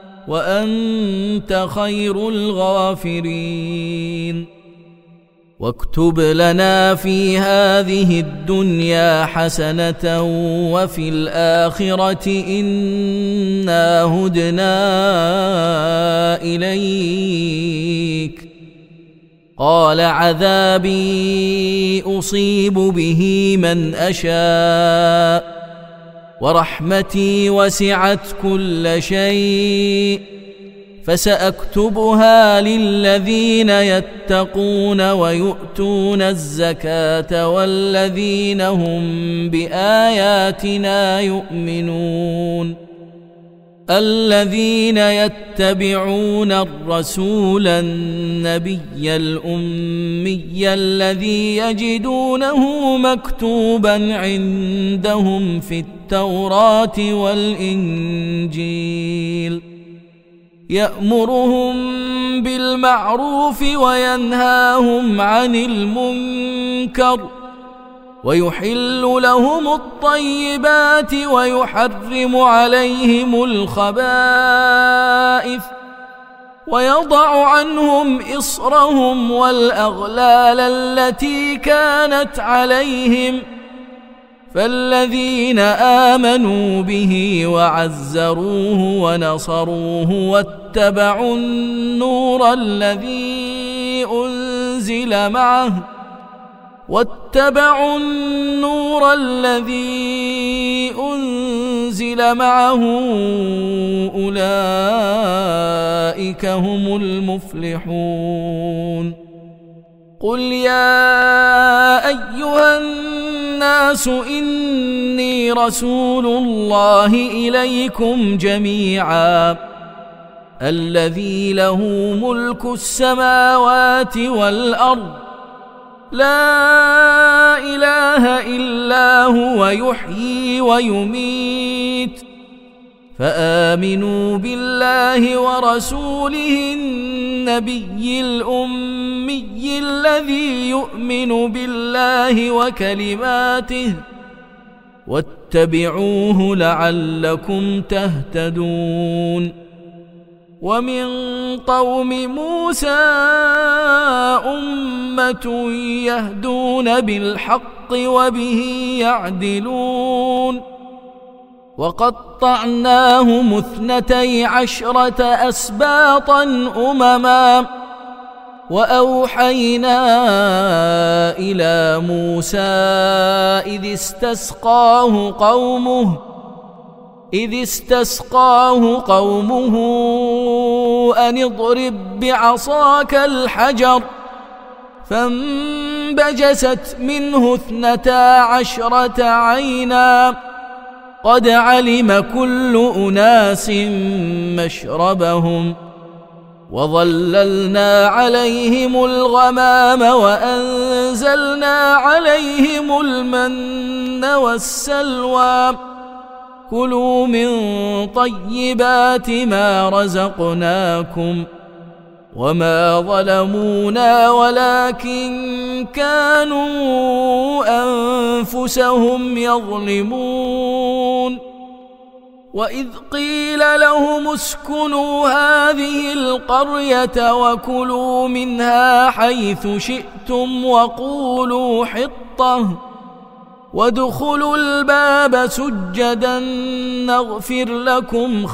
وأنت خير الغافرين واكتب لنا في هذه الدنيا حسنة وفي الآخرة إنا هدنا إليك قال عذابي أصيب به من أشاء ورحمتي وسعت كل شيء فسأكتبها للذين يتقون ويؤتون الزكاة والذين هم بآياتنا يؤمنون الذين يتبعون الرسول النبي الأمي الذي يجدونه مكتوبا عندهم في التوراة والإنجيل يأمرهم بالمعروف وينهاهم عن المنكر ويحل لهم الطيبات ويحرم عليهم الخبائث ويضع عنهم إصرهم والأغلال التي كانت عليهم فالذين آمنوا به وعزروه ونصروه واتبعوا النور الذي أنزل معه واتبعوا النور الذي أنزل معه أولئك هم المفلحون قل يا أيها الناس إني رسول الله إليكم جميعا الذي له ملك السماوات والأرض لا إله إلا هو يحيي ويميت فآمنوا بالله ورسوله النبي الأمي الذي يؤمن بالله وكلماته واتبعوه لعلكم تهتدون ومن قوم موسى أمة يهدون بالحق وبه يعدلون وقطعناهم اثنتي عشرة أسباطا أمما وأوحينا إلى موسى إذ استسقاه قومه إذ استسقاه قومه أن اضرب بعصاك الحجر فانبجست منه اثنتا عشرة عينا قد علم كل أناس مشربهم وظللنا عليهم الغمام وأنزلنا عليهم المن والسلوى كلوا من طيبات ما رزقناكم وما ظلمونا ولكن كانوا أنفسهم يظلمون وإذ قيل لهم اسكنوا هذه القرية وكلوا منها حيث شئتم وقولوا حطة وادخلوا الباب سجدا نغفر لكم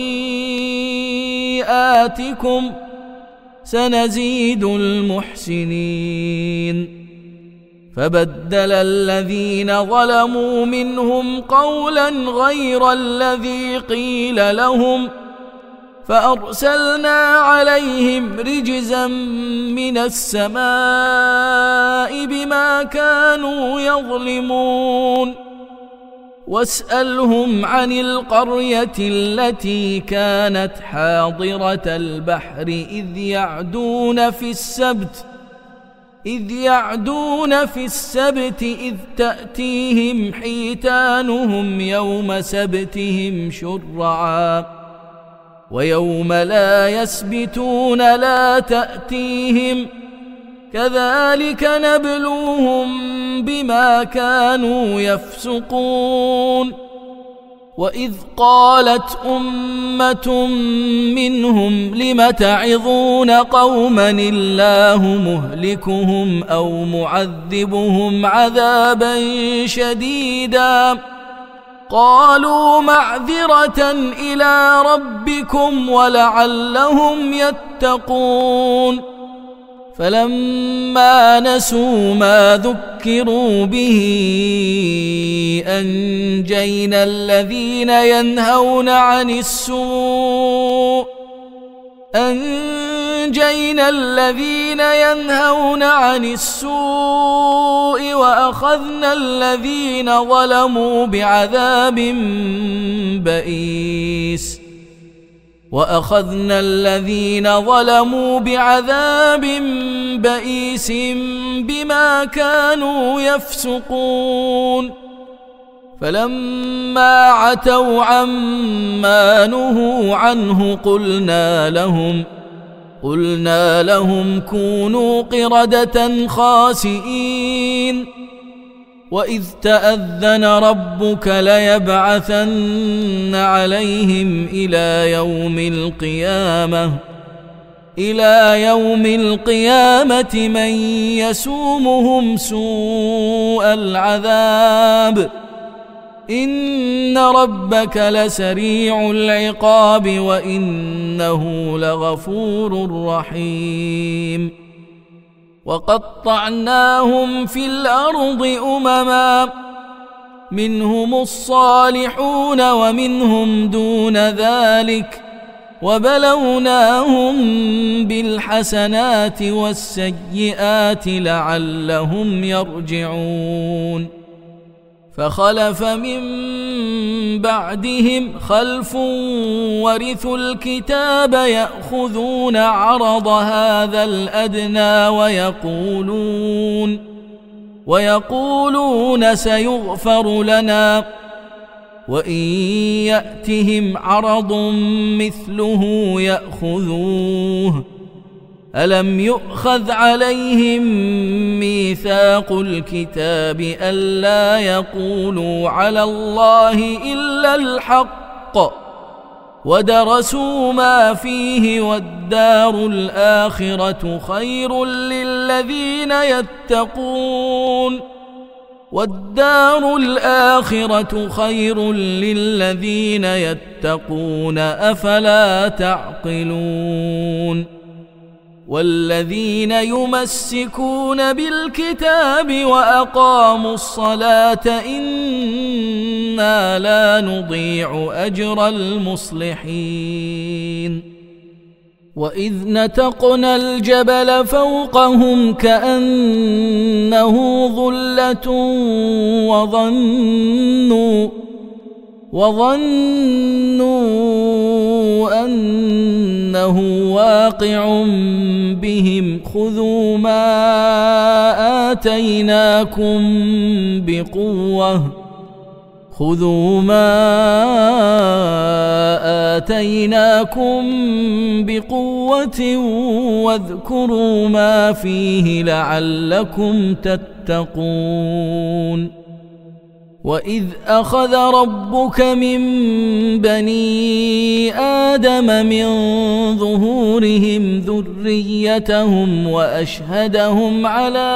خطيئاتكم سنزيد المحسنين فبدل الذين ظلموا منهم قولا غير الذي قيل لهم فأرسلنا عليهم رجزا من السماء بما كانوا يظلمون واسألهم عن القرية التي كانت حاضرة البحر إذ يعدون في السبت إذ يعدون في السبت إذ تأتيهم حيتانهم يوم سبتهم شرعا ويوم لا يسبتون لا تأتيهم كذلك نبلوهم بما كانوا يفسقون وإذ قالت أمة منهم لم تعظون قوما الله مهلكهم أو معذبهم عذابا شديدا قالوا معذرة إلى ربكم ولعلهم يتقون فلما نسوا ما ذكروا به أنجينا الذين ينهون عن السوء أنجينا الذين ينهون عن السوء وأخذنا الذين ظلموا بعذاب بئيس وأخذنا الذين ظلموا بعذاب بئيس بما كانوا يفسقون فلما عتوا عما نهوا عنه قلنا لهم قلنا لهم كونوا قردة خاسئين وإذ تأذن ربك ليبعثن عليهم إلى يوم القيامة إلى يوم القيامة من يسومهم سوء العذاب إن ربك لسريع العقاب وإنه لغفور رحيم وقطعناهم في الأرض أمما منهم الصالحون ومنهم دون ذلك وبلوناهم بالحسنات والسيئات لعلهم يرجعون فخلف من بعدهم خلف ورثوا الكتاب يأخذون عرض هذا الأدنى ويقولون ويقولون سيغفر لنا وإن يأتهم عرض مثله يأخذوه ألم يؤخذ عليهم ميثاق الكتاب ألا يقولوا على الله إلا الحق ودرسوا ما فيه والدار الآخرة خير للذين يتقون والدار الآخرة خير للذين يتقون أفلا تعقلون والذين يمسكون بالكتاب وأقاموا الصلاة إنا لا نضيع أجر المصلحين وإذ نتقنا الجبل فوقهم كأنه ظلة وظنوا وظنوا أنه واقع بهم خذوا ما آتيناكم بقوة خذوا ما آتيناكم بقوة واذكروا ما فيه لعلكم تتقون وإذ أخذ ربك من بني آدم من ظهورهم ذريتهم وأشهدهم على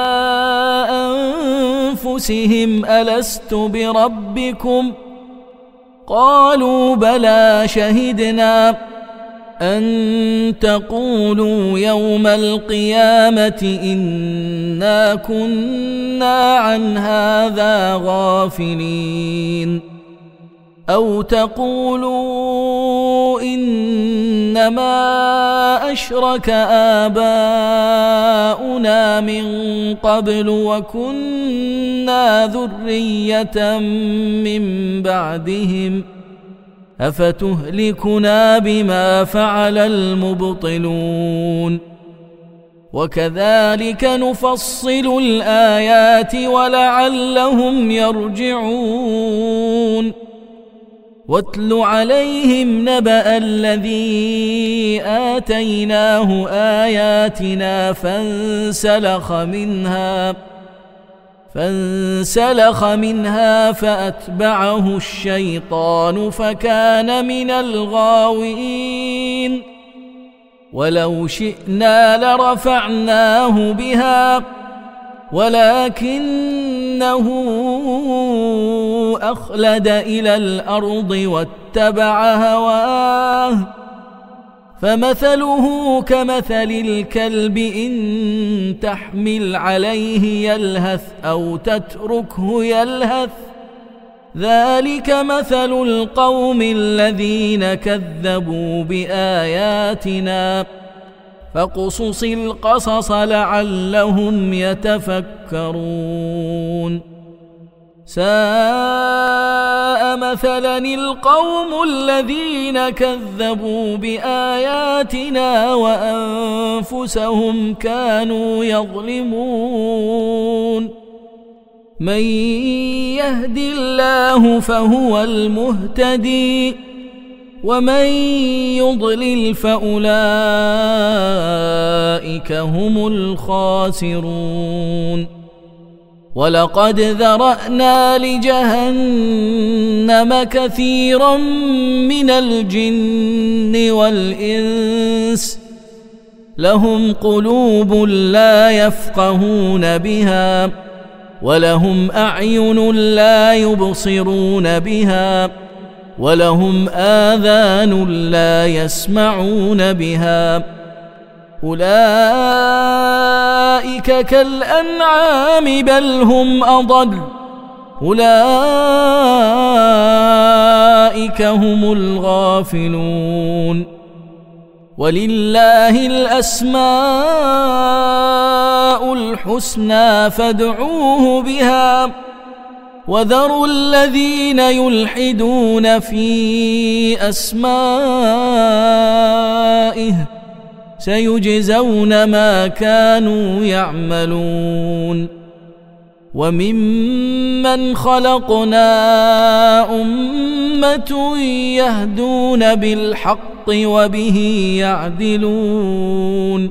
أنفسهم ألست بربكم قالوا بلى شهدنا أن تقولوا يوم القيامة إنا كنا عن هذا غافلين أو تقولوا إنما أشرك آباؤنا من قبل وكنا ذرية من بعدهم أفتهلكنا بما فعل المبطلون وكذلك نفصل الآيات ولعلهم يرجعون واتل عليهم نبأ الذي آتيناه آياتنا فانسلخ منها فانسلخ منها فأتبعه الشيطان فكان من الغاوين ولو شئنا لرفعناه بها ولكنه أخلد إلى الأرض واتبع هواه فمثله كمثل الكلب إن تحمل عليه يلهث أو تتركه يلهث ذلك مثل القوم الذين كذبوا بآياتنا فاقصص القصص لعلهم يتفكرون ساء مثلا القوم الذين كذبوا بآياتنا وأنفسهم كانوا يظلمون من يهد الله فهو المهتدي ومن يضلل فأولئك هم الخاسرون ولقد ذرأنا لجهنم كثيرا من الجن والإنس لهم قلوب لا يفقهون بها ولهم أعين لا يبصرون بها ولهم آذان لا يسمعون بها أولئك كالأنعام بل هم أضل أولئك هم الغافلون ولله الأسماء الحسنى فادعوه بها وذروا الذين يلحدون في أسمائه سيجزون ما كانوا يعملون وممن خلقنا أمة يهدون بالحق وبه يعدلون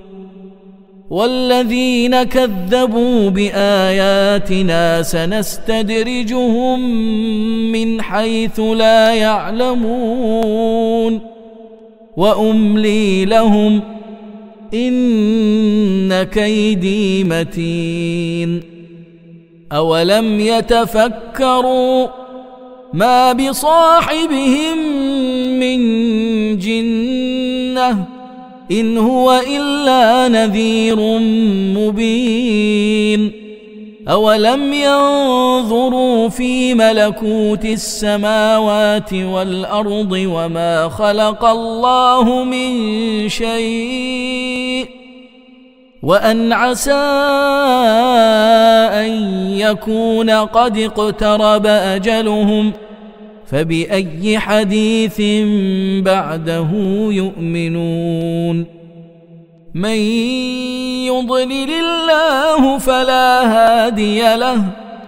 والذين كذبوا بآياتنا سنستدرجهم من حيث لا يعلمون وأملي لهم إن كيدي متين أولم يتفكروا ما بصاحبهم من جنة إن هو إلا نذير مبين أولم ينظروا في ملكوت السماوات والأرض وما خلق الله من شيء وأن عسى أن يكون قد اقترب أجلهم فبأي حديث بعده يؤمنون من يضلل الله فلا هادي له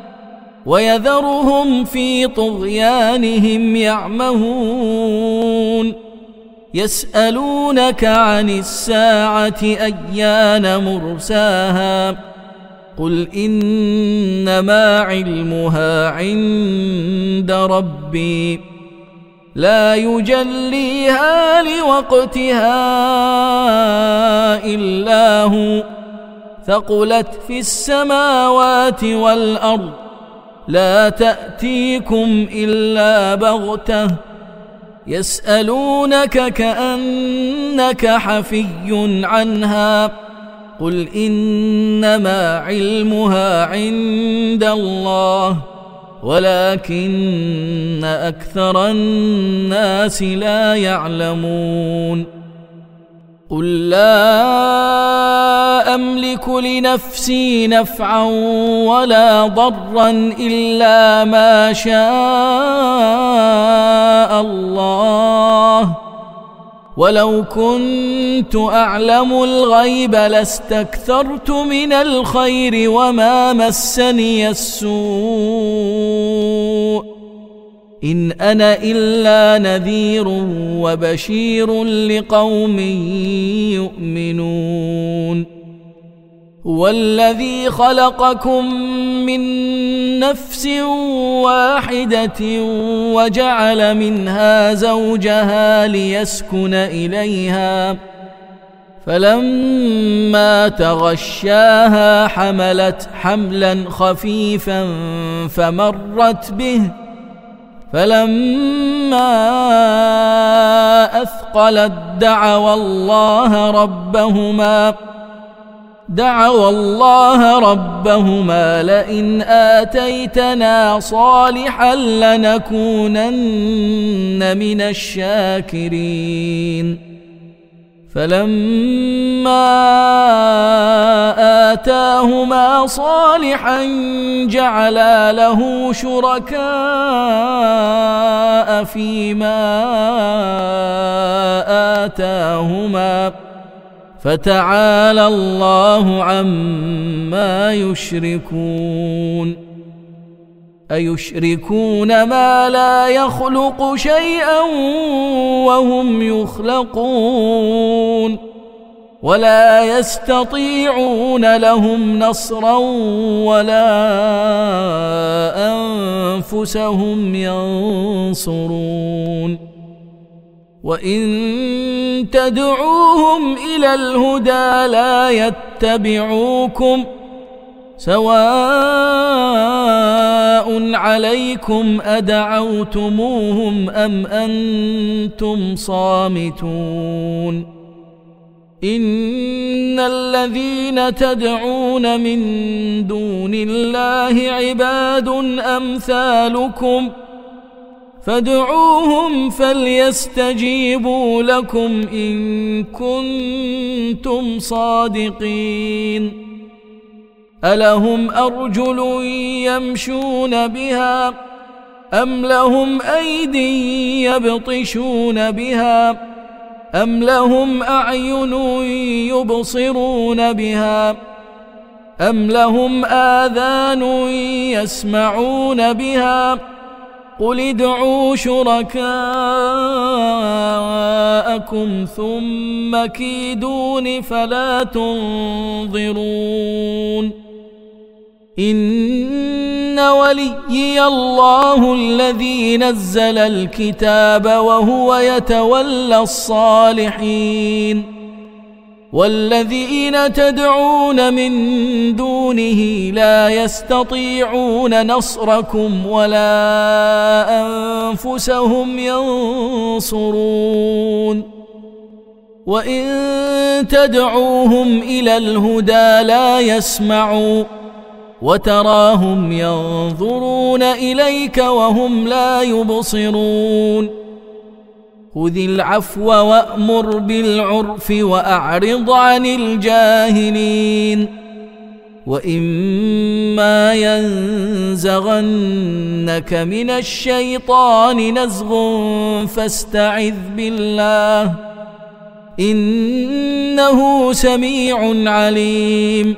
ويذرهم في طغيانهم يعمهون يسألونك عن الساعة أيان مرساها قل إنما علمها عند ربي لا يجليها لوقتها إلا هو ثقلت في السماوات والأرض لا تأتيكم إلا بغتة يسألونك كأنك حفي عنها قل إنما علمها عند الله ولكن أكثر الناس لا يعلمون قل لا أملك لنفسي نفعا ولا ضرا إلا ما شاء الله ولو كنت أعلم الغيب لاستكثرت من الخير وما مسني السوء إن أنا إلا نذير وبشير لقوم يؤمنون هو الذي خلقكم من نفس واحدة وجعل منها زوجها ليسكن إليها فلما تغشاها حملت حملا خفيفا فمرت به فلما أثقلت دعوا الله ربهما دعوا الله ربهما لئن آتيتنا صالحا لنكونن من الشاكرين فلما آتاهما صالحا جعلا له شركاء فيما آتاهما فتعالى الله عما يشركون أيشركون ما لا يخلق شيئا وهم يخلقون ولا يستطيعون لهم نصرا ولا أنفسهم ينصرون وإن تدعوهم إلى الهدى لا يتبعوكم سواء عليكم أدعوتموهم أم أنتم صامتون إن الذين تدعون من دون الله عباد أمثالكم فادعوهم فليستجيبوا لكم إن كنتم صادقين ألهم أرجل يمشون بها أم لهم أيدي يبطشون بها أم لهم أعين يبصرون بها أم لهم آذان يسمعون بها قل ادعوا شركاءكم ثم كيدون فلا تنظرون إن وليي الله الذي نزل الكتاب وهو يتولى الصالحين والذين تدعون من دونه لا يستطيعون نصركم ولا أنفسهم ينصرون وإن تدعوهم إلى الهدى لا يسمعوا وتراهم ينظرون إليك وهم لا يبصرون خذ العفو وأمر بالعرف وأعرض عن الجاهلين وإما ينزغنك من الشيطان نزغ فاستعذ بالله إنه سميع عليم.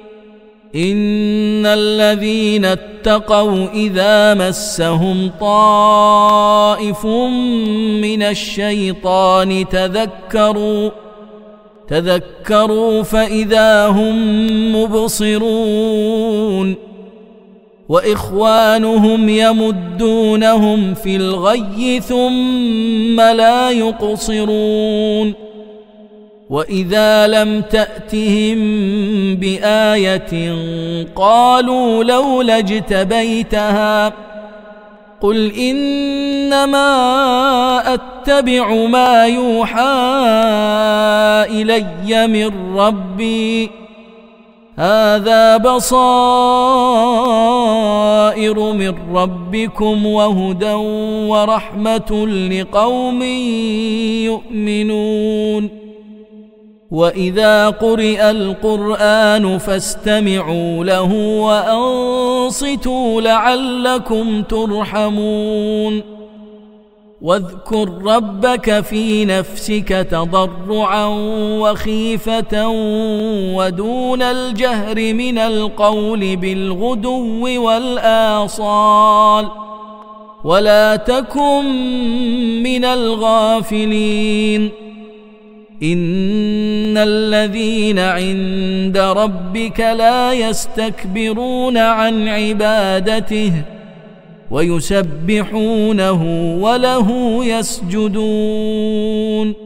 إن الذين اتقوا إذا مسهم طائف من الشيطان تذكروا تذكروا فإذا هم مبصرون وإخوانهم يمدونهم في الغي ثم لا يقصرون. وإذا لم تأتهم بآية قالوا لولا اجتبيتها قل إنما أتبع ما يوحى إلي من ربي هذا بصائر من ربكم وهدى ورحمة لقوم يؤمنون. وإذا قرئ القرآن فاستمعوا له وأنصتوا لعلكم ترحمون. واذكر ربك في نفسك تضرعا وخيفة ودون الجهر من القول بالغدو والآصال ولا تكن من الغافلين. إن الذين عند ربك لا يستكبرون عن عبادته ويسبحونه وله يسجدون.